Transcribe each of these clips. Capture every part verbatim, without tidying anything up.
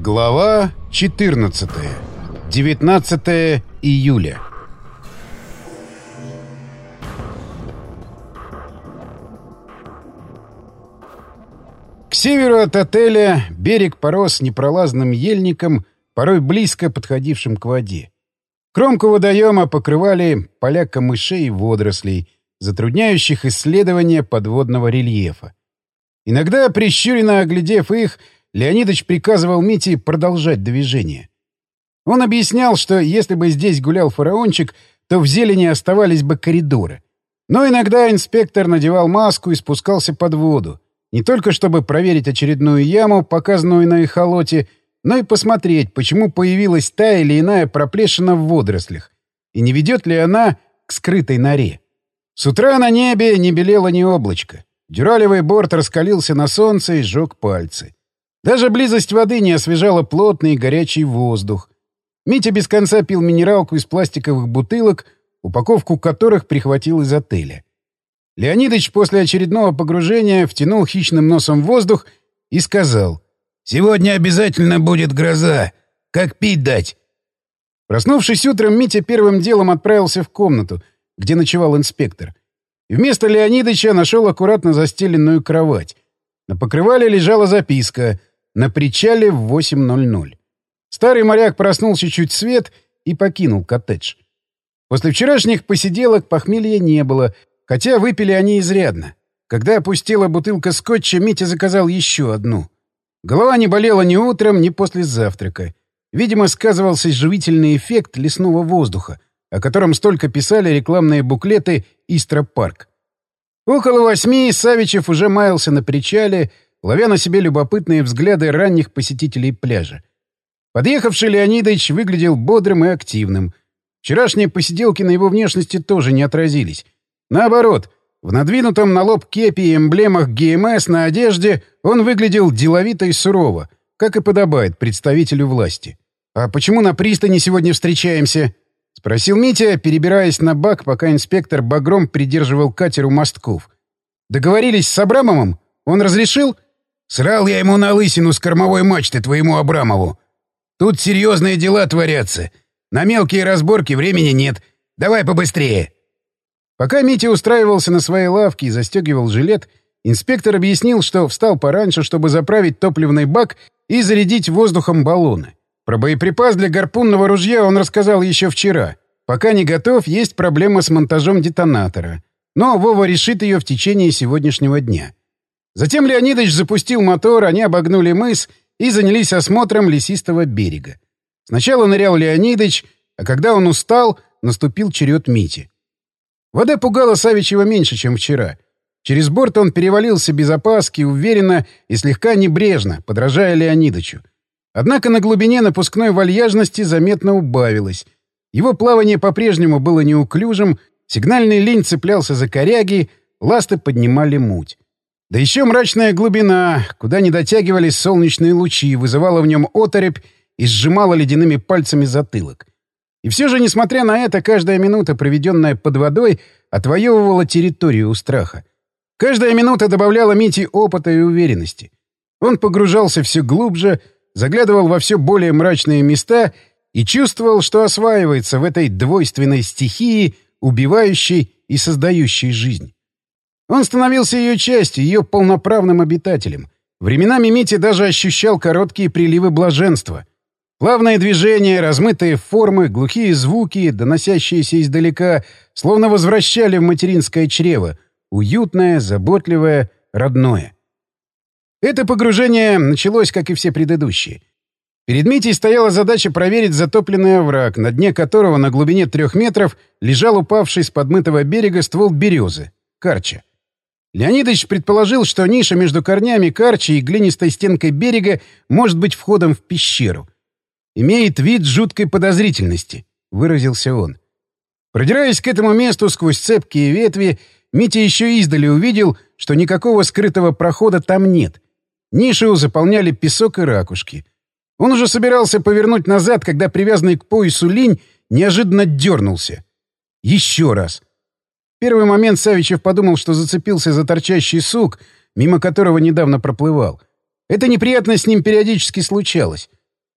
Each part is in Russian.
Глава четырнадцатая. девятнадцатое июля. К северу от отеля берег порос непролазным ельником, порой близко подходившим к воде. Кромку водоема покрывали поля камышей и водорослей, затрудняющих исследование подводного рельефа. Иногда, прищуренно оглядев их, Леонидыч приказывал Мите продолжать движение. Он объяснял, что если бы здесь гулял фараончик, то в зелени оставались бы коридоры. Но иногда инспектор надевал маску и спускался под воду, не только чтобы проверить очередную яму, показанную на эхолоте, но и посмотреть, почему появилась та или иная проплешина в водорослях, и не ведет ли она к скрытой норе. С утра на небе не белело ни облачко. Дюралевый борт раскалился на солнце и сжег пальцы. Даже близость воды не освежала плотный горячий воздух. Митя без конца пил минералку из пластиковых бутылок, упаковку которых прихватил из отеля. Леонидыч после очередного погружения втянул хищным носом воздух и сказал: «Сегодня обязательно будет гроза. Как пить дать?» Проснувшись утром, Митя первым делом отправился в комнату, где ночевал инспектор. И вместо Леонидыча нашел аккуратно застеленную кровать. На покрывале лежала записка: «На причале в восемь ноль ноль». Старый моряк проснулся чуть свет и покинул коттедж. После вчерашних посиделок похмелья не было, хотя выпили они изрядно. Когда опустела бутылка скотча, Митя заказал еще одну. Голова не болела ни утром, ни после завтрака. Видимо, сказывался живительный эффект лесного воздуха, о котором столько писали рекламные буклеты «Истра Парк». Около восьми Савичев уже маялся на причале, ловя на себе любопытные взгляды ранних посетителей пляжа. Подъехавший Леонидыч выглядел бодрым и активным. Вчерашние посиделки на его внешности тоже не отразились. Наоборот, в надвинутом на лоб кепи и эмблемах ГМС на одежде он выглядел деловито и сурово, как и подобает представителю власти. «А почему на пристани сегодня встречаемся?» — спросил Митя, перебираясь на бак, пока инспектор багром придерживал катер у мостков. «Договорились с Абрамовым? Он разрешил?» «Срал я ему на лысину с кормовой мачты твоему Абрамову. Тут серьезные дела творятся. На мелкие разборки времени нет. Давай побыстрее». Пока Митя устраивался на своей лавке и застегивал жилет, инспектор объяснил, что встал пораньше, чтобы заправить топливный бак и зарядить воздухом баллоны. Про боеприпас для гарпунного ружья он рассказал еще вчера. Пока не готов, есть проблема с монтажом детонатора. Но Вова решит ее в течение сегодняшнего дня. Затем Леонидыч запустил мотор, они обогнули мыс и занялись осмотром лесистого берега. Сначала нырял Леонидыч, а когда он устал, наступил черед Мити. Вода пугала Савичева меньше, чем вчера. Через борт он перевалился без опаски, уверенно и слегка небрежно, подражая Леонидычу. Однако на глубине напускной вальяжности заметно убавилось. Его плавание по-прежнему было неуклюжим, сигнальный линь цеплялся за коряги, ласты поднимали муть. Да еще мрачная глубина, куда не дотягивались солнечные лучи, вызывала в нем оторопь и сжимала ледяными пальцами затылок. И все же, несмотря на это, каждая минута, проведенная под водой, отвоевывала территорию у страха. Каждая минута добавляла Мите опыта и уверенности. Он погружался все глубже, заглядывал во все более мрачные места и чувствовал, что осваивается в этой двойственной стихии, убивающей и создающей жизнь. Он становился ее частью, ее полноправным обитателем. Временами Митя даже ощущал короткие приливы блаженства. Плавные движения, размытые формы, глухие звуки, доносящиеся издалека, словно возвращали в материнское чрево, уютное, заботливое, родное. Это погружение началось, как и все предыдущие. Перед Митей стояла задача проверить затопленный овраг, на дне которого на глубине трех метров лежал упавший с подмытого берега ствол березы — карча. Леонидыч предположил, что ниша между корнями карчи и глинистой стенкой берега может быть входом в пещеру. «Имеет вид жуткой подозрительности», — выразился он. Продираясь к этому месту сквозь цепкие ветви, Митя еще издали увидел, что никакого скрытого прохода там нет. Нишу заполняли песок и ракушки. Он уже собирался повернуть назад, когда привязанный к поясу линь неожиданно дернулся. Еще раз. В первый момент Савичев подумал, что зацепился за торчащий сук, мимо которого недавно проплывал. Эта неприятность с ним периодически случалась.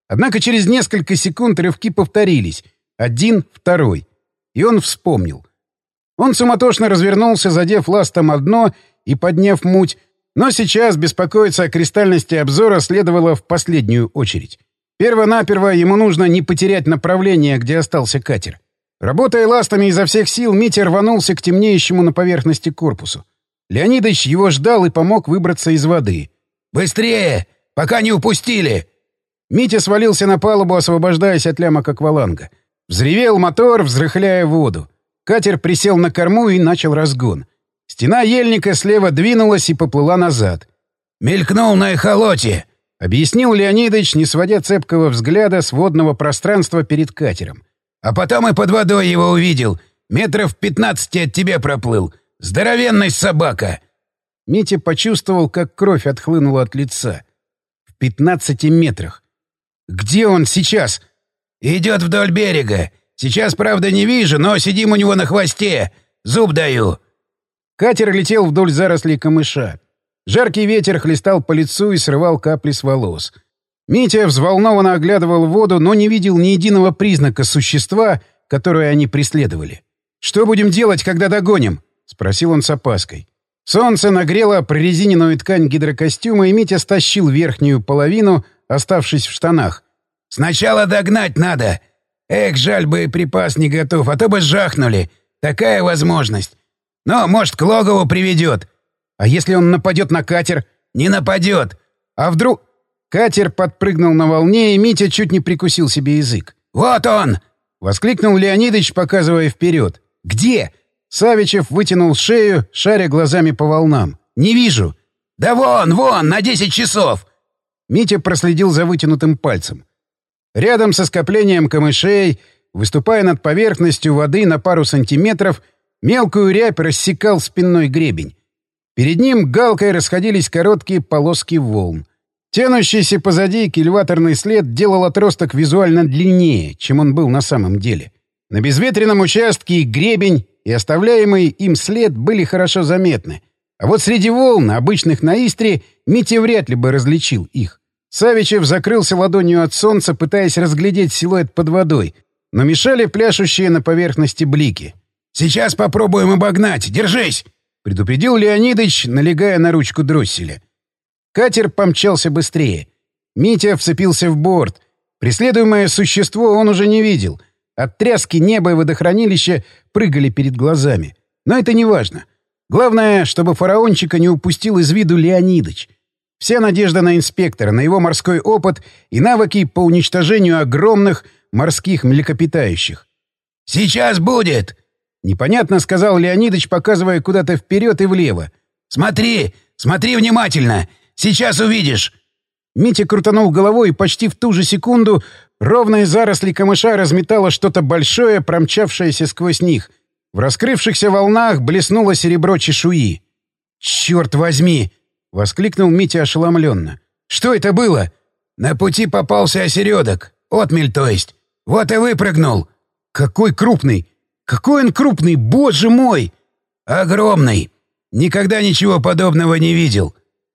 Однако через несколько секунд рывки повторились. Один, второй. И он вспомнил. Он суматошно развернулся, задев ластом о дно и подняв муть, но сейчас беспокоиться о кристальности обзора следовало в последнюю очередь. Перво-наперво ему нужно не потерять направление, где остался катер. Работая ластами изо всех сил, Митя рванулся к темнеющему на поверхности корпусу. Леонидыч его ждал и помог выбраться из воды. «Быстрее! Пока не упустили!» Митя свалился на палубу, освобождаясь от лямок акваланга. Взревел мотор, взрыхляя воду. Катер присел на корму и начал разгон. Стена ельника слева двинулась и поплыла назад. «Мелькнул на эхолоте!» — объяснил Леонидыч, не сводя цепкого взгляда с водного пространства перед катером. «А потом и под водой его увидел. Метров пятнадцати от тебя проплыл. Здоровенная собака!» Митя почувствовал, как кровь отхлынула от лица. В пятнадцати метрах. «Где он сейчас?» «Идет вдоль берега. Сейчас, правда, не вижу, но сидим у него на хвосте. Зуб даю». Катер летел вдоль зарослей камыша. Жаркий ветер хлестал по лицу и срывал капли с волос. Митя взволнованно оглядывал воду, но не видел ни единого признака существа, которое они преследовали. «Что будем делать, когда догоним?» — спросил он с опаской. Солнце нагрело прорезиненную ткань гидрокостюма, и Митя стащил верхнюю половину, оставшись в штанах. «Сначала догнать надо. Эх, жаль, боеприпас не готов, а то бы жахнули. Такая возможность. Но, может, к логову приведет. А если он нападет на катер?» «Не нападет. А вдруг...» Катер подпрыгнул на волне, и Митя чуть не прикусил себе язык. «Вот он!» — воскликнул Леонидыч, показывая вперед. «Где?» Савичев вытянул шею, шаря глазами по волнам. «Не вижу». «Да вон, вон, на десять часов!» Митя проследил за вытянутым пальцем. Рядом со скоплением камышей, выступая над поверхностью воды на пару сантиметров, мелкую рябь рассекал спинной гребень. Перед ним галкой расходились короткие полоски волн. Тянущийся позади кильваторный след делал отросток визуально длиннее, чем он был на самом деле. На безветренном участке и гребень, и оставляемый им след были хорошо заметны. А вот среди волн, обычных на Истре, Митя вряд ли бы различил их. Савичев закрылся ладонью от солнца, пытаясь разглядеть силуэт под водой, но мешали пляшущие на поверхности блики. «Сейчас попробуем обогнать. Держись!» — предупредил Леонидыч, налегая на ручку дросселя. Катер помчался быстрее. Митя вцепился в борт. Преследуемое существо он уже не видел. От тряски неба и водохранилища прыгали перед глазами. Но это не важно. Главное, чтобы фараончика не упустил из виду Леонидыч. Вся надежда на инспектора, на его морской опыт и навыки по уничтожению огромных морских млекопитающих. «Сейчас будет!» — непонятно сказал Леонидыч, показывая куда-то вперед и влево. «Смотри! Смотри внимательно! Сейчас увидишь!» Митя крутанул головой, и почти в ту же секунду ровные заросли камыша разметало что-то большое, промчавшееся сквозь них. В раскрывшихся волнах блеснуло серебро чешуи. «Черт возьми!» — воскликнул Митя ошеломленно. «Что это было?» «На пути попался осередок. Отмель, то есть. Вот и выпрыгнул». «Какой крупный! Какой он крупный! Боже мой!» «Огромный! Никогда ничего подобного не видел».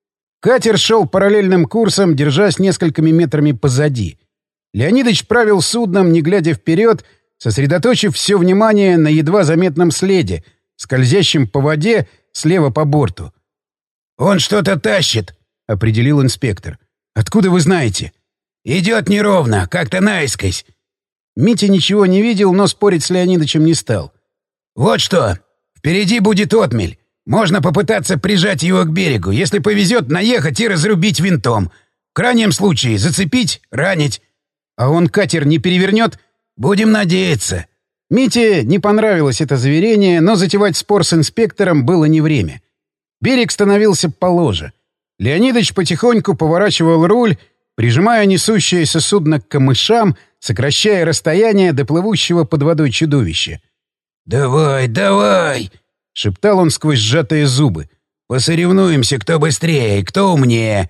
Катер шел параллельным курсом, держась несколькими метрами позади. Леонидыч правил судном, не глядя вперед, сосредоточив все внимание на едва заметном следе, скользящем по воде слева по борту. «Он что-то тащит», — определил инспектор. «Откуда вы знаете?» «Идет неровно, как-то наискось». Митя ничего не видел, но спорить с Леонидычем не стал. «Вот что. Впереди будет отмель. Можно попытаться прижать его к берегу. Если повезет, наехать и разрубить винтом. В крайнем случае зацепить, ранить. А он катер не перевернет? Будем надеяться». Мите не понравилось это заверение, но затевать спор с инспектором было не время. Берег становился положе. Леонидыч потихоньку поворачивал руль, прижимая несущееся судно к камышам, сокращая расстояние до плывущего под водой чудовища. «Давай, давай!» — шептал он сквозь сжатые зубы. «Посоревнуемся, кто быстрее и кто умнее».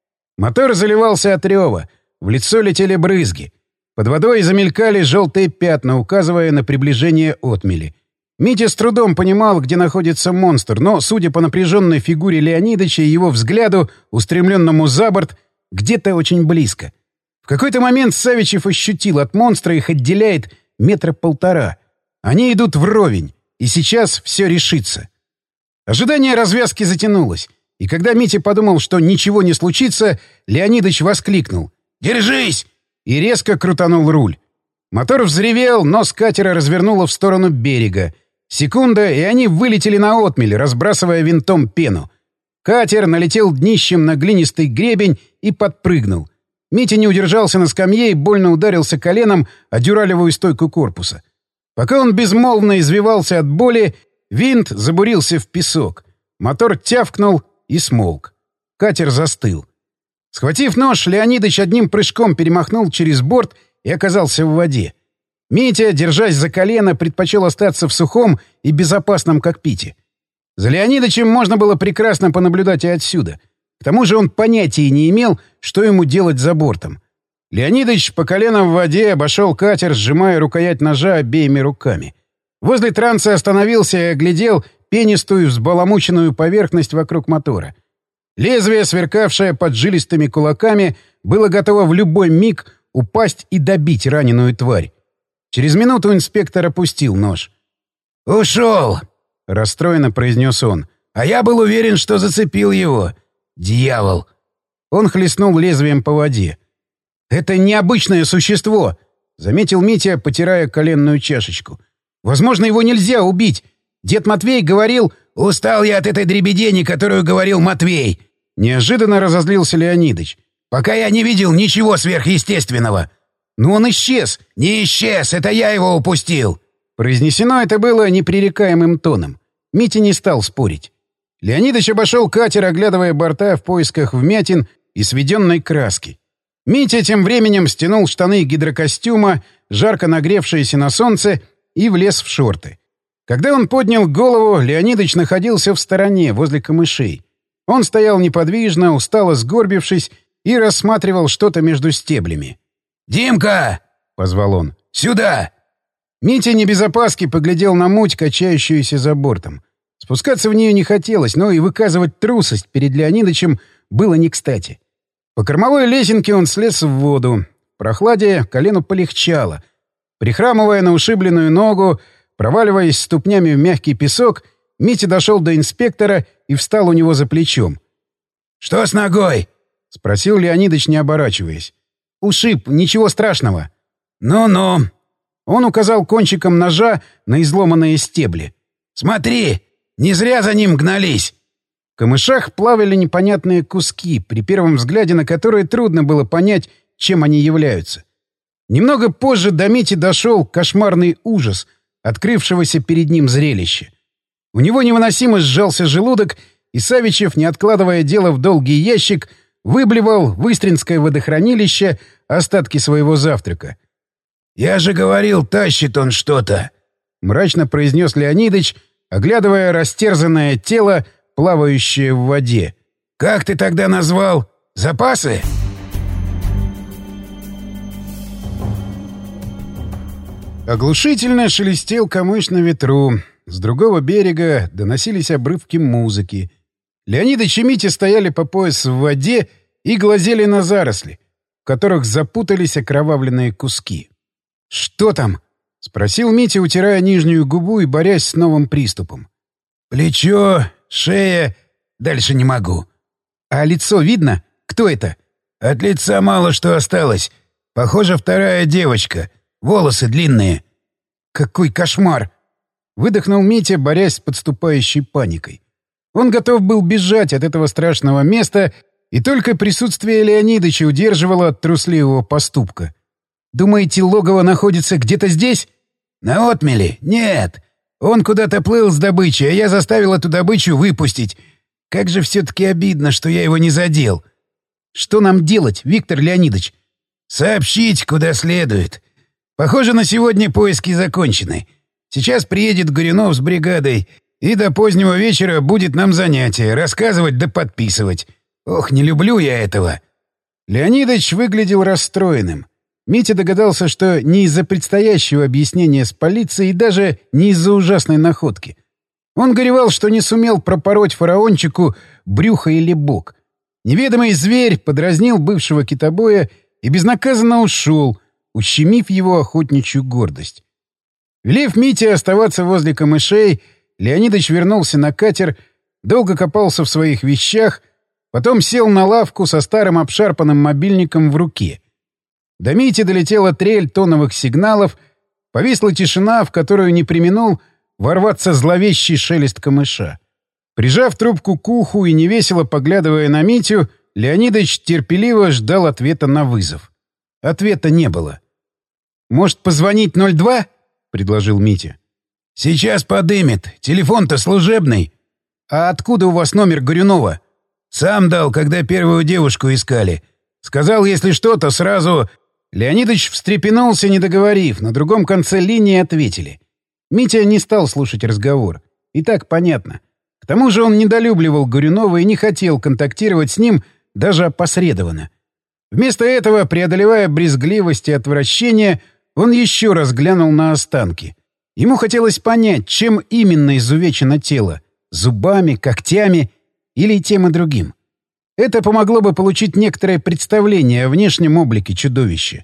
Мотор заливался от рева. В лицо летели брызги. Под водой замелькали желтые пятна, указывая на приближение отмели. Митя с трудом понимал, где находится монстр, но, судя по напряженной фигуре Леонидыча и его взгляду, устремленному за борт, где-то очень близко. В какой-то момент Савичев ощутил, от монстра их отделяет метра полтора. Они идут вровень, и сейчас все решится. Ожидание развязки затянулось, и когда Митя подумал, что ничего не случится, Леонидыч воскликнул: «Держись!» и резко крутанул руль. Мотор взревел, нос катера развернуло в сторону берега. Секунда, и они вылетели на отмель, разбрасывая винтом пену. Катер налетел днищем на глинистый гребень и подпрыгнул. Митя не удержался на скамье и больно ударился коленом о дюралевую стойку корпуса. Пока он безмолвно извивался от боли, винт забурился в песок. Мотор тявкнул и смолк. Катер застыл. Схватив нож, Леонидыч одним прыжком перемахнул через борт и оказался в воде. Митя, держась за колено, предпочел остаться в сухом и безопасном кокпите. За Леонидычем можно было прекрасно понаблюдать и отсюда. К тому же он понятия не имел, что ему делать за бортом. Леонидыч по колено в воде обошел катер, сжимая рукоять ножа обеими руками. Возле транса остановился и оглядел пенистую, взбаламученную поверхность вокруг мотора. Лезвие, сверкавшее под жилистыми кулаками, было готово в любой миг упасть и добить раненую тварь. Через минуту инспектор опустил нож. «Ушел!» — расстроенно произнес он. «А я был уверен, что зацепил его. Дьявол!» Он хлестнул лезвием по воде. «Это необычное существо!» — заметил Митя, потирая коленную чашечку. «Возможно, его нельзя убить. Дед Матвей говорил...» «Устал я от этой дребедени, которую говорил Матвей!» Неожиданно разозлился Леонидыч. «Пока я не видел ничего сверхъестественного!» «Но он исчез!» «Не исчез! Это я его упустил!» Произнесено это было непререкаемым тоном. Митя не стал спорить. Леонидыч обошел катер, оглядывая борта в поисках вмятин и сведенной краски. Митя тем временем стянул штаны гидрокостюма, жарко нагревшиеся на солнце, и влез в шорты. Когда он поднял голову, Леонидыч находился в стороне, возле камышей. Он стоял неподвижно, устало сгорбившись, и рассматривал что-то между стеблями. «Димка!» — позвал он. «Сюда!» Митя не без опаски поглядел на муть, качающуюся за бортом. Спускаться в нее не хотелось, но и выказывать трусость перед Леонидычем было не кстати. По кормовой лесенке он слез в воду. В прохладе колену полегчало. Прихрамывая на ушибленную ногу, проваливаясь ступнями в мягкий песок, Митя дошел до инспектора и встал у него за плечом. «Что с ногой?» — спросил Леонидыч, не оборачиваясь. «Ушиб, ничего страшного». «Ну-ну». Он указал кончиком ножа на изломанные стебли. «Смотри, не зря за ним гнались». В камышах плавали непонятные куски, при первом взгляде на которые трудно было понять, чем они являются. Немного позже до Мити дошел кошмарный ужас открывшегося перед ним зрелища. У него невыносимо сжался желудок, и Савичев, не откладывая дело в долгий ящик, выблевал в Истринское водохранилище остатки своего завтрака. «Я же говорил, тащит он что-то!» — мрачно произнес Леонидыч, оглядывая растерзанное тело, плавающее в воде. «Как ты тогда назвал? Запасы?» Оглушительно шелестел камыш на ветру. С другого берега доносились обрывки музыки. Леонидыч и Митя стояли по пояс в воде и глазели на заросли, в которых запутались окровавленные куски. «Что там?» — спросил Митя, утирая нижнюю губу и борясь с новым приступом. «Плечо, шея... Дальше не могу». «А лицо видно? Кто это?» «От лица мало что осталось. Похоже, вторая девочка. Волосы длинные». «Какой кошмар!» — выдохнул Митя, борясь с подступающей паникой. Он готов был бежать от этого страшного места, и только присутствие Леонидыча удерживало от трусливого поступка. «Думаете, логово находится где-то здесь?» «На отмели? Нет. Он куда-то плыл с добычей, а я заставил эту добычу выпустить. Как же все-таки обидно, что я его не задел». «Что нам делать, Виктор Леонидович?» «Сообщить, куда следует. Похоже, на сегодня поиски закончены. Сейчас приедет Горюнов с бригадой, и до позднего вечера будет нам занятие — рассказывать да подписывать. Ох, не люблю я этого». Леонидыч выглядел расстроенным. Митя догадался, что не из-за предстоящего объяснения с полицией и даже не из-за ужасной находки. Он горевал, что не сумел пропороть фараончику брюхо или бок. Неведомый зверь подразнил бывшего китобоя и безнаказанно ушел, ущемив его охотничью гордость. Велев Мите оставаться возле камышей, Леонидыч вернулся на катер, долго копался в своих вещах, потом сел на лавку со старым обшарпанным мобильником в руке. До Мити долетела трель тоновых сигналов, повисла тишина, в которую не преминул ворваться зловещий шелест камыша. Прижав трубку к уху и невесело поглядывая на Митю, Леонидыч терпеливо ждал ответа на вызов. Ответа не было. «Может, позвонить ноль два?» — предложил Митя. «Сейчас подымет. Телефон-то служебный». «А откуда у вас номер Горюнова?» «Сам дал, когда первую девушку искали. Сказал, если что, то сразу...» Леонидыч встрепенулся, не договорив. На другом конце линии ответили. Митя не стал слушать разговор. И так понятно. К тому же он недолюбливал Горюнова и не хотел контактировать с ним даже опосредованно. Вместо этого, преодолевая брезгливость и отвращение, он еще раз глянул на останки. Ему хотелось понять, чем именно изувечено тело — зубами, когтями или тем и другим. Это помогло бы получить некоторое представление о внешнем облике чудовища.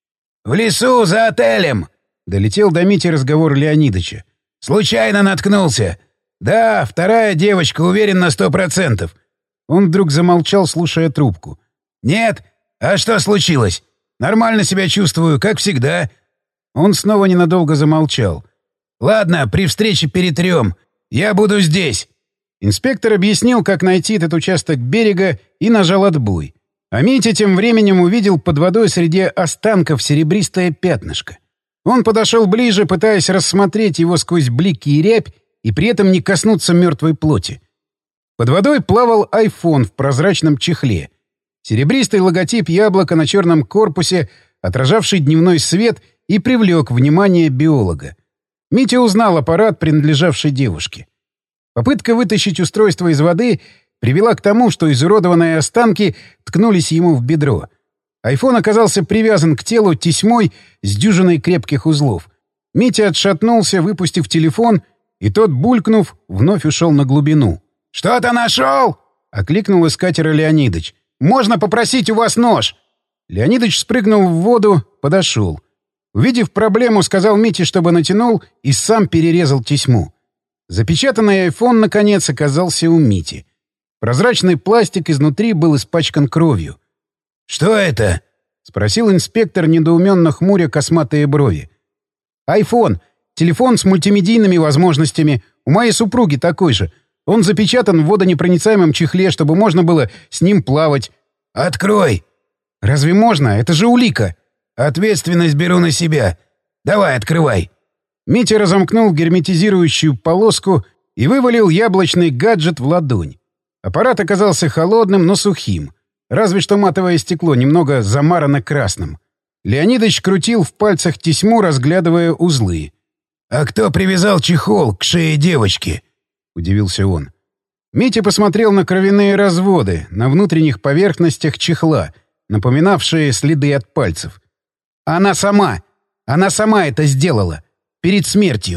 «В лесу за отелем!» — долетел до Мити разговор Леонидыча. «Случайно наткнулся. Да, вторая девочка, уверен на сто процентов». Он вдруг замолчал, слушая трубку. «Нет? А что случилось? Нормально себя чувствую, как всегда». Он снова ненадолго замолчал. «Ладно, при встрече перетрем. Я буду здесь». Инспектор объяснил, как найти этот участок берега, и нажал отбой. А Митя тем временем увидел под водой среди останков серебристое пятнышко. Он подошел ближе, пытаясь рассмотреть его сквозь блики и рябь, и при этом не коснуться мертвой плоти. Под водой плавал айфон в прозрачном чехле. Серебристый логотип яблока на черном корпусе, отражавший дневной свет, и привлек внимание биолога. Митя узнал аппарат, принадлежавший девушке. Попытка вытащить устройство из воды привела к тому, что изуродованные останки ткнулись ему в бедро. Айфон оказался привязан к телу тесьмой с дюжиной крепких узлов. Митя отшатнулся, выпустив телефон, и тот, булькнув, вновь ушел на глубину. «Что-то нашел?» — окликнул из катера Леонидыч. «Можно попросить у вас нож?» Леонидыч спрыгнул в воду, подошел. Увидев проблему, сказал Мите, чтобы натянул, и сам перерезал тесьму. Запечатанный айфон, наконец, оказался у Мити. Прозрачный пластик изнутри был испачкан кровью. «Что это?» — спросил инспектор, недоуменно хмуря косматые брови. «Айфон. Телефон с мультимедийными возможностями. У моей супруги такой же. Он запечатан в водонепроницаемом чехле, чтобы можно было с ним плавать». «Открой!» «Разве можно? Это же улика!» «Ответственность беру на себя. Давай, открывай!» Митя разомкнул герметизирующую полоску и вывалил яблочный гаджет в ладонь. Аппарат оказался холодным, но сухим. Разве что матовое стекло немного замарано красным. Леонидыч крутил в пальцах тесьму, разглядывая узлы. «А кто привязал чехол к шее девочки?» — удивился он. Митя посмотрел на кровяные разводы, на внутренних поверхностях чехла, напоминавшие следы от пальцев. «Она сама! Она сама это сделала! Перед смертью!»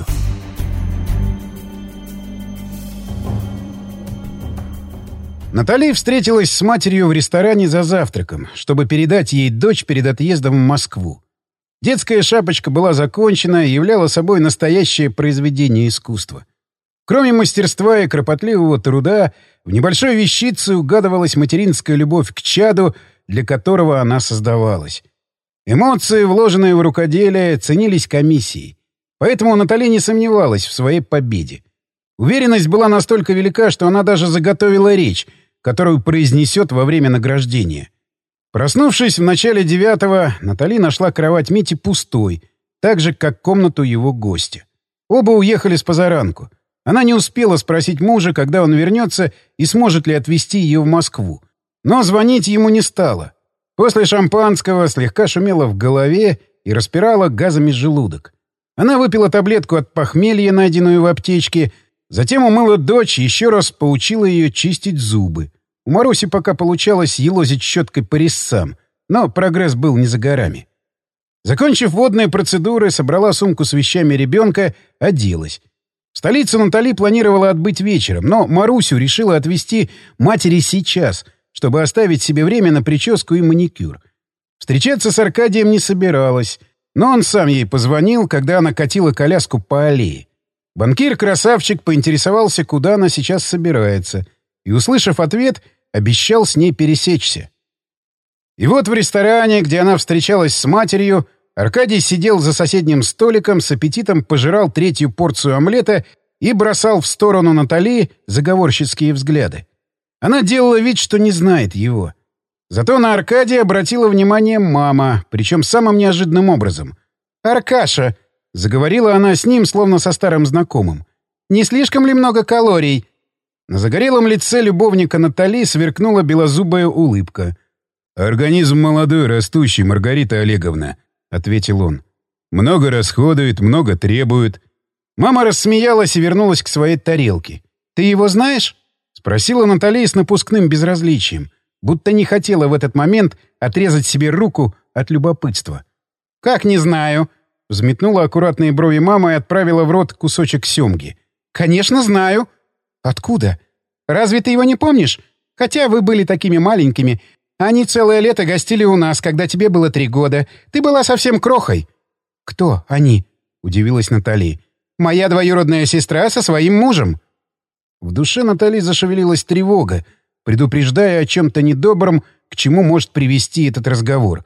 Натали встретилась с матерью в ресторане за завтраком, чтобы передать ей дочь перед отъездом в Москву. Детская шапочка была закончена и являла собой настоящее произведение искусства. Кроме мастерства и кропотливого труда, в небольшой вещице угадывалась материнская любовь к чаду, для которого она создавалась. Эмоции, вложенные в рукоделие, ценились комиссией. Поэтому Натали не сомневалась в своей победе. Уверенность была настолько велика, что она даже заготовила речь, которую произнесет во время награждения. Проснувшись в начале девятого, Натали нашла кровать Мити пустой, так же, как комнату его гостя. Оба уехали с позаранку. Она не успела спросить мужа, когда он вернется и сможет ли отвезти ее в Москву. Но звонить ему не стала. После шампанского слегка шумело в голове и распирала газами желудок. Она выпила таблетку от похмелья, найденную в аптечке, затем умыла дочь и еще раз поучила ее чистить зубы. У Маруси пока получалось елозить щеткой по резцам, но прогресс был не за горами. Закончив водные процедуры, собрала сумку с вещами ребенка, оделась. В столицу Натали планировала отбыть вечером, но Марусю решила отвезти матери сейчас, чтобы оставить себе время на прическу и маникюр. Встречаться с Аркадием не собиралась, но он сам ей позвонил, когда она катила коляску по аллее. Банкир-красавчик поинтересовался, куда она сейчас собирается, и, услышав ответ, обещал с ней пересечься. И вот в ресторане, где она встречалась с матерью, Аркадий сидел за соседним столиком, с аппетитом пожирал третью порцию омлета и бросал в сторону Натали заговорщицкие взгляды. Она делала вид, что не знает его. Зато на Аркадия обратила внимание мама, причем самым неожиданным образом. «Аркаша!» — заговорила она с ним, словно со старым знакомым. «Не слишком ли много калорий?» На загорелом лице любовника Натали сверкнула белозубая улыбка. «Организм молодой, растущий, Маргарита Олеговна», — ответил он. «Много расходует, много требует». Мама рассмеялась и вернулась к своей тарелке. «Ты его знаешь?» — спросила Натали с напускным безразличием, будто не хотела в этот момент отрезать себе руку от любопытства. «Как не знаю?» — взметнула аккуратные брови мама и отправила в рот кусочек семги. «Конечно, знаю». «Откуда? Разве ты его не помнишь? Хотя вы были такими маленькими. Они целое лето гостили у нас, когда тебе было три года. Ты была совсем крохой». «Кто они?» — удивилась Натали. «Моя двоюродная сестра со своим мужем». В душе Натали зашевелилась тревога, предупреждая о чем-то недобром, к чему может привести этот разговор.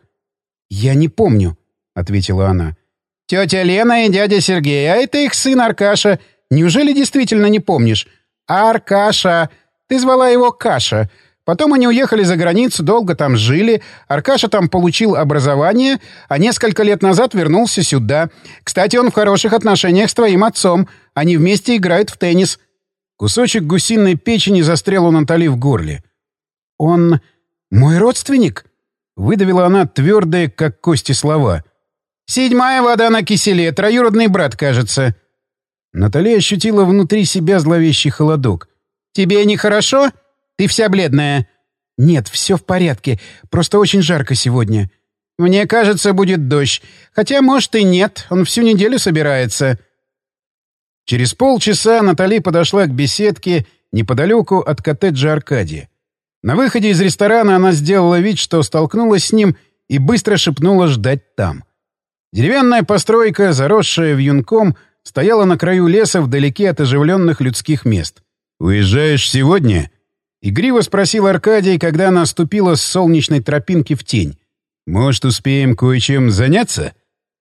«Я не помню», — ответила она. «Тетя Лена и дядя Сергей, а это их сын Аркаша. Неужели действительно не помнишь? Аркаша! Ты звала его Каша. Потом они уехали за границу, долго там жили. Аркаша там получил образование, а несколько лет назад вернулся сюда. Кстати, он в хороших отношениях с твоим отцом. Они вместе играют в теннис». Кусочек гусиной печени застрял у Натали в горле. «Он мой родственник?» — выдавила она твердые, как кости, слова. «Седьмая вода на киселе, троюродный брат, кажется». Натали ощутила внутри себя зловещий холодок. «Тебе нехорошо? Ты вся бледная». «Нет, все в порядке. Просто очень жарко сегодня». «Мне кажется, будет дождь. Хотя, может, и нет. Он всю неделю собирается». Через полчаса Натали подошла к беседке неподалеку от коттеджа Аркадия. На выходе из ресторана она сделала вид, что столкнулась с ним, и быстро шепнула ждать там. Деревянная постройка, заросшая вьюнком, стояла на краю леса вдалеке от оживленных людских мест. «Уезжаешь сегодня?» — игриво спросил Аркадий, когда она ступила с солнечной тропинки в тень. «Может, успеем кое-чем заняться?»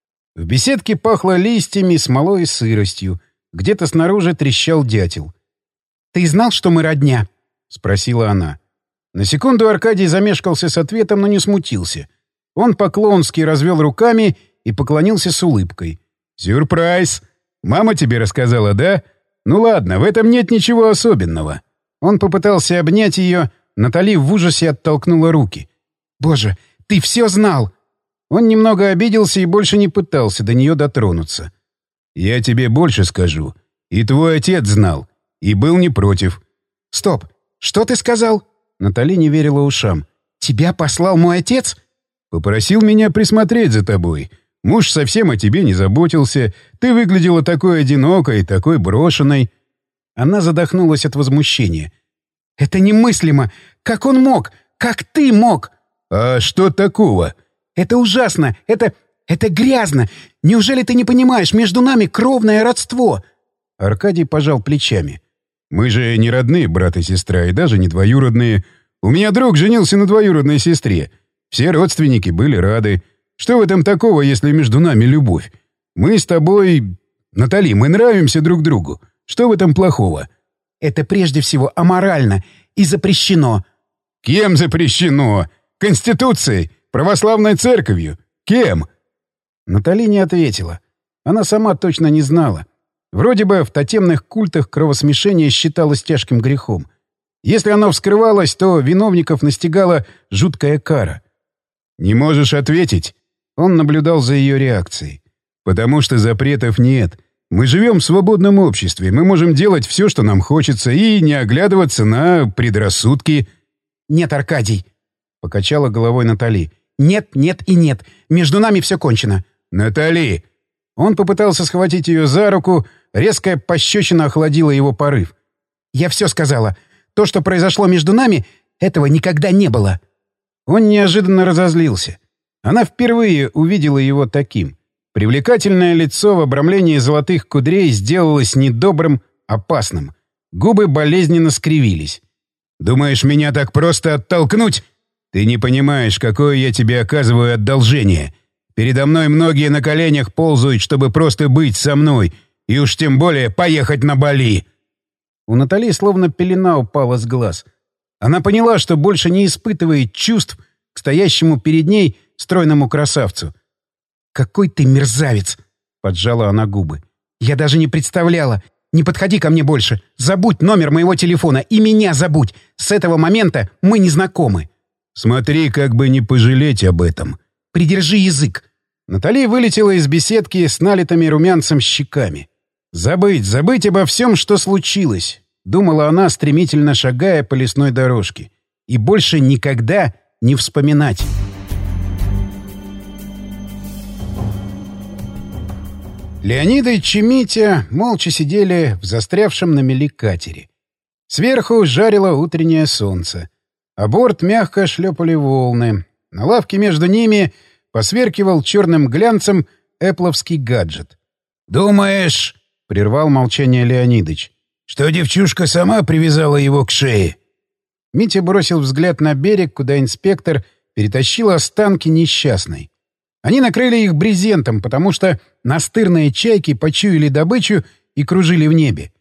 В беседке пахло листьями, смолой и сыростью. Где-то снаружи трещал дятел. «Ты знал, что мы родня?» — спросила она. На секунду Аркадий замешкался с ответом, но не смутился. Он по-клоунски развел руками и поклонился с улыбкой. «Сюрприз! Мама тебе рассказала, да? Ну ладно, в этом нет ничего особенного». Он попытался обнять ее, Натали в ужасе оттолкнула руки. «Боже, ты все знал!» Он немного обиделся и больше не пытался до нее дотронуться. «Я тебе больше скажу. И твой отец знал. И был не против». «Стоп! Что ты сказал?» Натали не верила ушам. «Тебя послал мой отец?» «Попросил меня присмотреть за тобой. Муж совсем о тебе не заботился. Ты выглядела такой одинокой, такой брошенной». Она задохнулась от возмущения. «Это немыслимо! Как он мог? Как ты мог?» «А что такого?» «Это ужасно! Это... это грязно! Неужели ты не понимаешь, между нами кровное родство?» Аркадий пожал плечами. «Мы же не родные брат и сестра, и даже не двоюродные. У меня друг женился на двоюродной сестре. Все родственники были рады. Что в этом такого, если между нами любовь? Мы с тобой... Натали, мы нравимся друг другу. Что в этом плохого?» «Это прежде всего аморально и запрещено». «Кем запрещено? Конституцией? Православной церковью? Кем?» Натали не ответила. Она сама точно не знала. Вроде бы в тотемных культах кровосмешение считалось тяжким грехом. Если оно вскрывалось, то виновников настигала жуткая кара. «Не можешь ответить?» Он наблюдал за ее реакцией. «Потому что запретов нет. Мы живем в свободном обществе. Мы можем делать все, что нам хочется, и не оглядываться на предрассудки». «Нет, Аркадий», — покачала головой Натали. «Нет, нет и нет. Между нами все кончено». «Натали!» Он попытался схватить ее за руку, резкая пощечина охладила его порыв. «Я все сказала. То, что произошло между нами, этого никогда не было». Он неожиданно разозлился. Она впервые увидела его таким. Привлекательное лицо в обрамлении золотых кудрей сделалось недобрым, опасным. Губы болезненно скривились. «Думаешь, меня так просто оттолкнуть? Ты не понимаешь, какое я тебе оказываю одолжение. Передо мной многие на коленях ползают, чтобы просто быть со мной, и уж тем более поехать на Бали». У Натали словно пелена упала с глаз. Она поняла, что больше не испытывает чувств к стоящему перед ней стройному красавцу. «Какой ты мерзавец!» — поджала она губы. «Я даже не представляла. Не подходи ко мне больше. Забудь номер моего телефона и меня забудь. С этого момента мы не знакомы». «Смотри, как бы не пожалеть об этом». «Придержи язык». Натали вылетела из беседки с налитыми румянцем щеками. «Забыть, забыть обо всем, что случилось», — думала она, стремительно шагая по лесной дорожке. «И больше никогда не вспоминать». Леонидыч и Митя молча сидели в застрявшем на мели катере. Сверху жарило утреннее солнце, а борт мягко шлепали волны. На лавке между ними посверкивал черным глянцем эпловский гаджет. «Думаешь, — прервал молчание Леонидыч, — что девчушка сама привязала его к шее?» Митя бросил взгляд на берег, куда инспектор перетащил останки несчастной. Они накрыли их брезентом, потому что настырные чайки почуяли добычу и кружили в небе.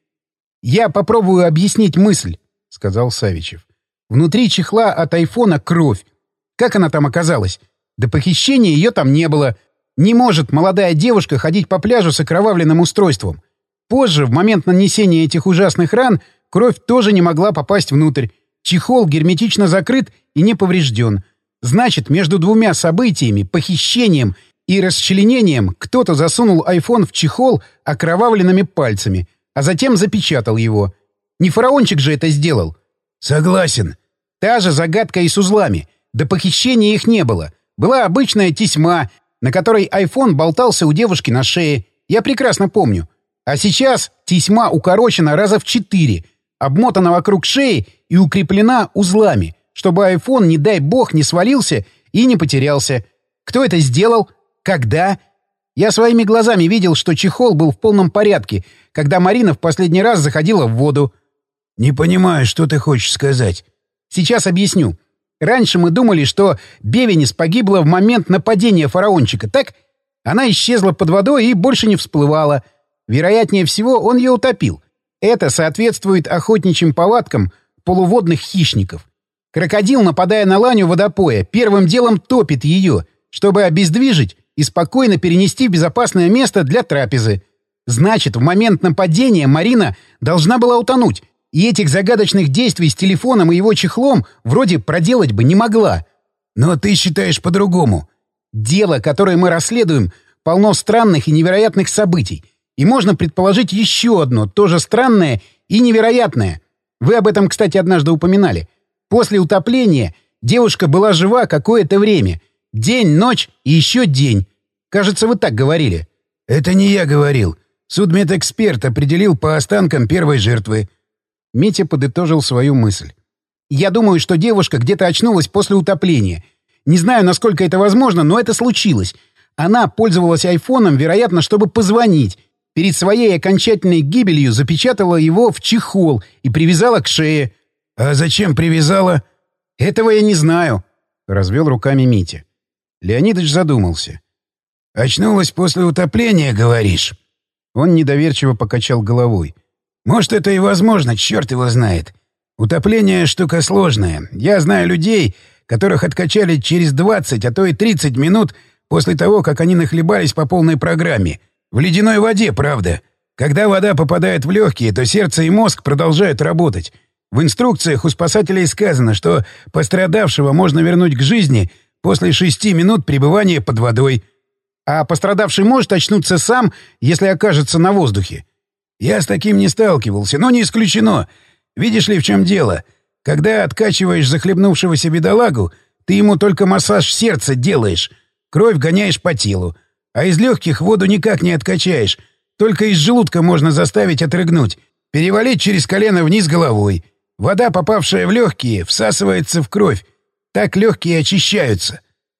«Я попробую объяснить мысль», — сказал Савичев. «Внутри чехла от айфона кровь. Как она там оказалась? До похищения ее там не было. Не может молодая девушка ходить по пляжу с окровавленным устройством. Позже, в момент нанесения этих ужасных ран, кровь тоже не могла попасть внутрь. Чехол герметично закрыт и не поврежден. Значит, между двумя событиями, похищением и расчленением, кто-то засунул айфон в чехол окровавленными пальцами, а затем запечатал его. Не фараончик же это сделал?» «Согласен». «Та же загадка и с узлами. До похищения их не было. Была обычная тесьма, на которой айфон болтался у девушки на шее. Я прекрасно помню. А сейчас тесьма укорочена раза в четыре, обмотана вокруг шеи и укреплена узлами, чтобы айфон, не дай бог, не свалился и не потерялся. Кто это сделал? Когда? Я своими глазами видел, что чехол был в полном порядке, когда Марина в последний раз заходила в воду». «Не понимаю, что ты хочешь сказать». «Сейчас объясню. Раньше мы думали, что Бевенис погибла в момент нападения фараончика, так? Она исчезла под водой и больше не всплывала. Вероятнее всего, он ее утопил. Это соответствует охотничьим повадкам полуводных хищников. Крокодил, нападая на ланю водопоя, первым делом топит ее, чтобы обездвижить и спокойно перенести в безопасное место для трапезы. Значит, в момент нападения Марина должна была утонуть, и этих загадочных действий с телефоном и его чехлом вроде проделать бы не могла». «Но ты считаешь по-другому». «Дело, которое мы расследуем, полно странных и невероятных событий, и можно предположить еще одно, тоже странное и невероятное. Вы об этом, кстати, однажды упоминали. После утопления девушка была жива какое-то время. День, ночь и еще день. Кажется, вы так говорили». «Это не я говорил. Судмедэксперт определил по останкам первой жертвы». Митя подытожил свою мысль. «Я думаю, что девушка где-то очнулась после утопления. Не знаю, насколько это возможно, но это случилось. Она пользовалась айфоном, вероятно, чтобы позвонить. Перед своей окончательной гибелью запечатала его в чехол и привязала к шее». «А зачем привязала?» «Этого я не знаю», — развел руками Митя. Леонидыч задумался. «Очнулась после утопления, говоришь?» Он недоверчиво покачал головой. «Может, это и возможно, черт его знает. Утопление — штука сложная. Я знаю людей, которых откачали через двадцать, а то и тридцать минут после того, как они нахлебались по полной программе. В ледяной воде, правда. Когда вода попадает в легкие, то сердце и мозг продолжают работать. В инструкциях у спасателей сказано, что пострадавшего можно вернуть к жизни после шести минут пребывания под водой. А пострадавший может очнуться сам, если окажется на воздухе?» «Я с таким не сталкивался, но не исключено. Видишь ли, в чем дело? Когда откачиваешь захлебнувшегося бедолагу, ты ему только массаж сердца делаешь, кровь гоняешь по телу, а из легких воду никак не откачаешь, только из желудка можно заставить отрыгнуть, перевалить через колено вниз головой. Вода, попавшая в легкие, всасывается в кровь. Так легкие очищаются».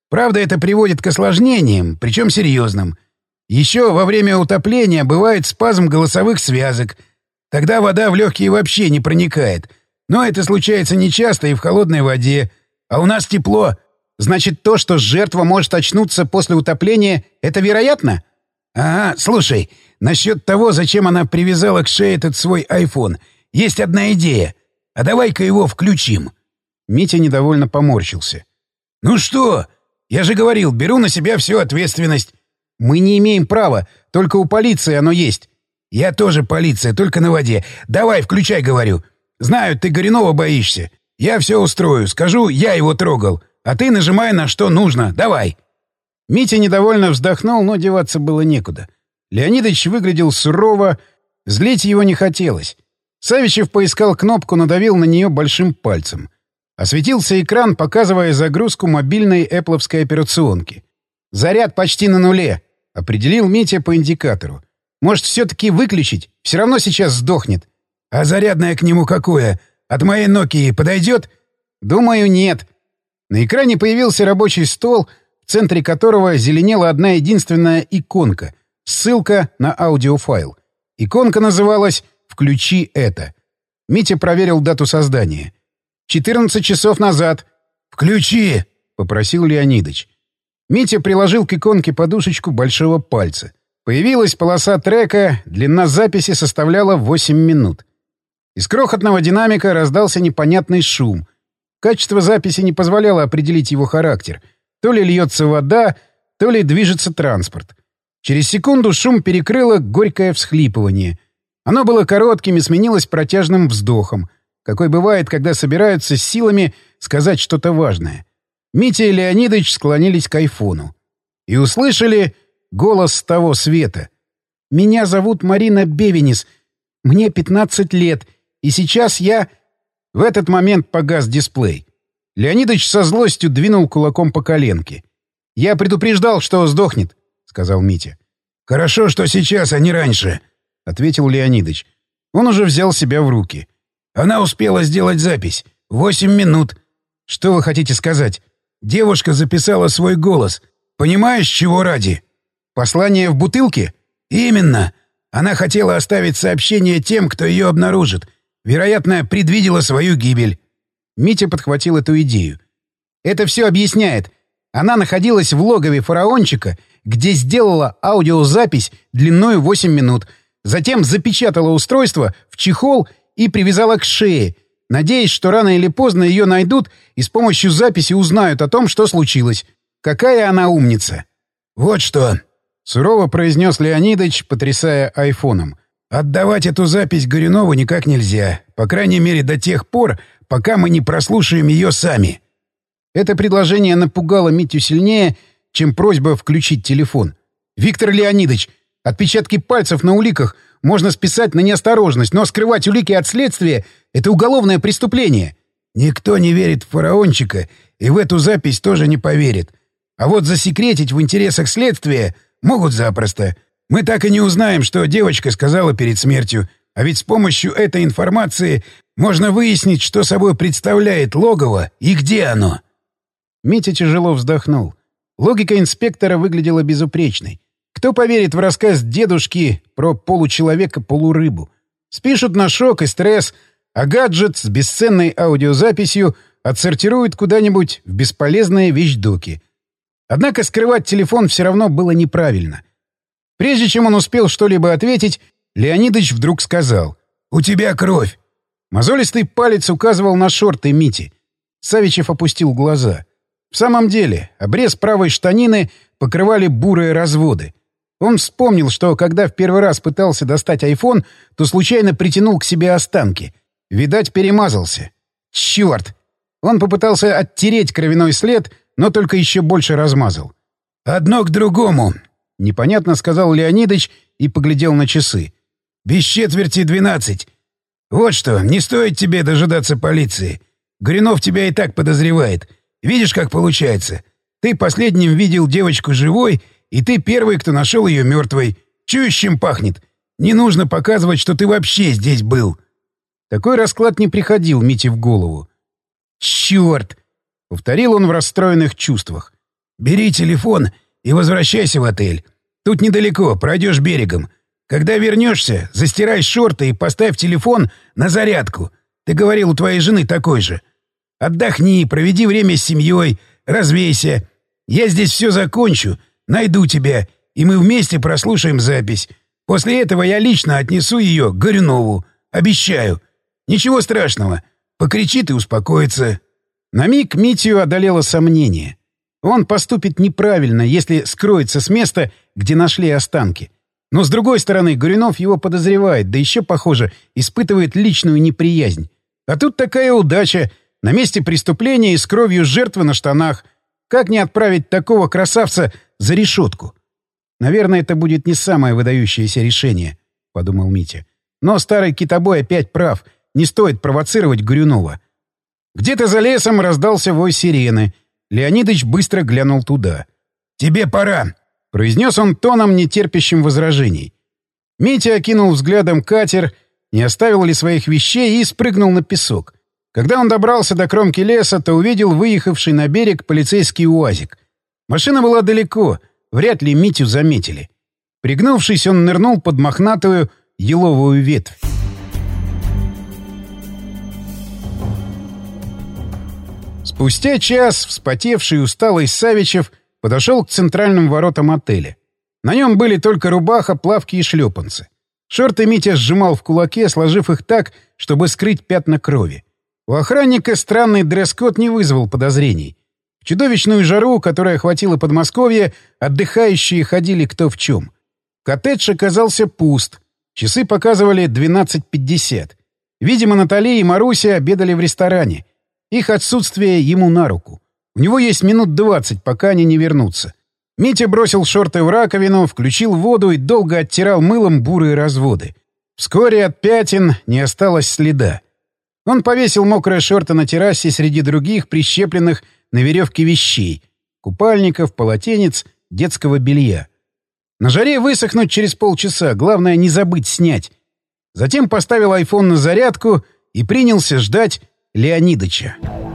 Правда, это приводит к осложнениям, причем серьезным. Еще во время утопления бывает спазм голосовых связок. Тогда вода в легкие вообще не проникает. Но это случается нечасто и в холодной воде. А у нас тепло. Значит, то, что жертва может очнуться после утопления, это вероятно? Ага, слушай, насчет того, зачем она привязала к шее этот свой айфон, есть одна идея. А давай-ка его включим. Митя недовольно поморщился. Ну что? Я же говорил, беру на себя всю ответственность. Мы не имеем права, только у полиции оно есть. Я тоже полиция, только на воде. Давай, включай, говорю. Знаю, ты Горюнова боишься. Я все устрою, скажу, я его трогал. А ты нажимай на что нужно. Давай. Митя недовольно вздохнул, но деваться было некуда. Леонидыч выглядел сурово, злить его не хотелось. Савичев поискал кнопку, надавил на нее большим пальцем. Осветился экран, показывая загрузку мобильной эппловской операционки. «Заряд почти на нуле», — определил Митя по индикатору. «Может, все-таки выключить? Все равно сейчас сдохнет». «А зарядное к нему какое? От моей Нокии подойдет?» «Думаю, нет». На экране появился рабочий стол, в центре которого зеленела одна единственная иконка — ссылка на аудиофайл. Иконка называлась «Включи это». Митя проверил дату создания. четырнадцать часов назад. «Включи!» — попросил Леонидыч. Митя приложил к иконке подушечку большого пальца. Появилась полоса трека, длина записи составляла восемь минут. Из крохотного динамика раздался непонятный шум. Качество записи не позволяло определить его характер. То ли льется вода, то ли движется транспорт. Через секунду шум перекрыло горькое всхлипывание. Оно было коротким и сменилось протяжным вздохом, какой бывает, когда собираются с силами сказать что-то важное. Митя и Леонидыч склонились к айфону. И услышали голос с того света. «Меня зовут Марина Бевенис. Мне пятнадцать лет. И сейчас я...» В этот момент погас дисплей. Леонидыч со злостью двинул кулаком по коленке. «Я предупреждал, что сдохнет», — сказал Митя. «Хорошо, что сейчас, а не раньше», — ответил Леонидыч. Он уже взял себя в руки. «Она успела сделать запись. Восемь минут». «Что вы хотите сказать?» «Девушка записала свой голос. Понимаешь, чего ради?» «Послание в бутылке?» «Именно. Она хотела оставить сообщение тем, кто ее обнаружит. Вероятно, предвидела свою гибель». Митя подхватил эту идею. «Это все объясняет. Она находилась в логове фараончика, где сделала аудиозапись длиной восемь минут, затем запечатала устройство в чехол и привязала к шее, надеясь, что рано или поздно ее найдут и с помощью записи узнают о том, что случилось. Какая она умница!» «Вот что!» — сурово произнес Леонидыч, потрясая айфоном. «Отдавать эту запись Горюнову никак нельзя. По крайней мере, до тех пор, пока мы не прослушаем ее сами». Это предложение напугало Митю сильнее, чем просьба включить телефон. «Виктор Леонидыч, отпечатки пальцев на уликах можно списать на неосторожность, но скрывать улики от следствия — это уголовное преступление». «Никто не верит в фараончика, и в эту запись тоже не поверит. А вот засекретить в интересах следствия могут запросто. Мы так и не узнаем, что девочка сказала перед смертью, а ведь с помощью этой информации можно выяснить, что собой представляет логово и где оно». Митя тяжело вздохнул. Логика инспектора выглядела безупречной. Кто поверит в рассказ дедушки про получеловека-полурыбу? Спишут на шок и стресс, а гаджет с бесценной аудиозаписью отсортируют куда-нибудь в бесполезные вещдоки. Однако скрывать телефон все равно было неправильно. Прежде чем он успел что-либо ответить, Леонидыч вдруг сказал: «У тебя кровь!» Мозолистый палец указывал на шорты Мити. Савичев опустил глаза. В самом деле, обрез правой штанины покрывали бурые разводы. Он вспомнил, что когда в первый раз пытался достать айфон, то случайно притянул к себе останки. Видать, перемазался. Черт! Он попытался оттереть кровяной след, но только еще больше размазал. «Одно к другому», — непонятно сказал Леонидыч и поглядел на часы. «Без четверти двенадцать. Вот что, не стоит тебе дожидаться полиции. Горюнов тебя и так подозревает. Видишь, как получается? Ты последним видел девочку живой, и ты первый, кто нашел ее мертвой. Чуешь, чем пахнет? Не нужно показывать, что ты вообще здесь был». Такой расклад не приходил Мите в голову. «Черт!» — повторил он в расстроенных чувствах. Бери телефон и возвращайся в отель. Тут недалеко, пройдешь берегом. Когда вернешься, застирай шорты и поставь телефон на зарядку. Ты говорил, у твоей жены такой же. Отдохни, проведи время с семьей, развейся. Я здесь все закончу, найду тебя, и мы вместе прослушаем запись. После этого я лично отнесу ее к Горюнову. Обещаю. Ничего страшного. Покричит и успокоится. На миг Митю одолело сомнение. Он поступит неправильно, если скроется с места, где нашли останки. Но, с другой стороны, Горюнов его подозревает, да еще, похоже, испытывает личную неприязнь. А тут такая удача. На месте преступления и с кровью жертвы на штанах. Как не отправить такого красавца за решетку? Наверное, это будет не самое выдающееся решение, — подумал Митя. Но старый китобой опять прав. Не стоит провоцировать Горюнова. Где-то за лесом раздался вой сирены. Леонидыч быстро глянул туда. «Тебе пора», — произнес он тоном, нетерпящим возражений. Митя окинул взглядом катер, не оставил ли своих вещей, и спрыгнул на песок. Когда он добрался до кромки леса, то увидел выехавший на берег полицейский УАЗик. Машина была далеко, вряд ли Митю заметили. Пригнувшись, он нырнул под мохнатую еловую ветвь. Спустя час вспотевший и усталый Савичев подошел к центральным воротам отеля. На нем были только рубаха, плавки и шлепанцы. Шорты Митя сжимал в кулаке, сложив их так, чтобы скрыть пятна крови. У охранника странный дресс-код не вызвал подозрений. В чудовищную жару, которая охватила Подмосковье, отдыхающие ходили кто в чем. Коттедж оказался пуст. Часы показывали двенадцать пятьдесят. Видимо, Натали и Маруся обедали в ресторане. Их отсутствие ему на руку. У него есть минут двадцать, пока они не вернутся. Митя бросил шорты в раковину, включил воду и долго оттирал мылом бурые разводы. Вскоре от пятен не осталось следа. Он повесил мокрые шорты на террасе среди других прищепленных на веревке вещей — купальников, полотенец, детского белья. На жаре высохнуть через полчаса, главное не забыть снять. Затем поставил айфон на зарядку и принялся ждать Леонидыча.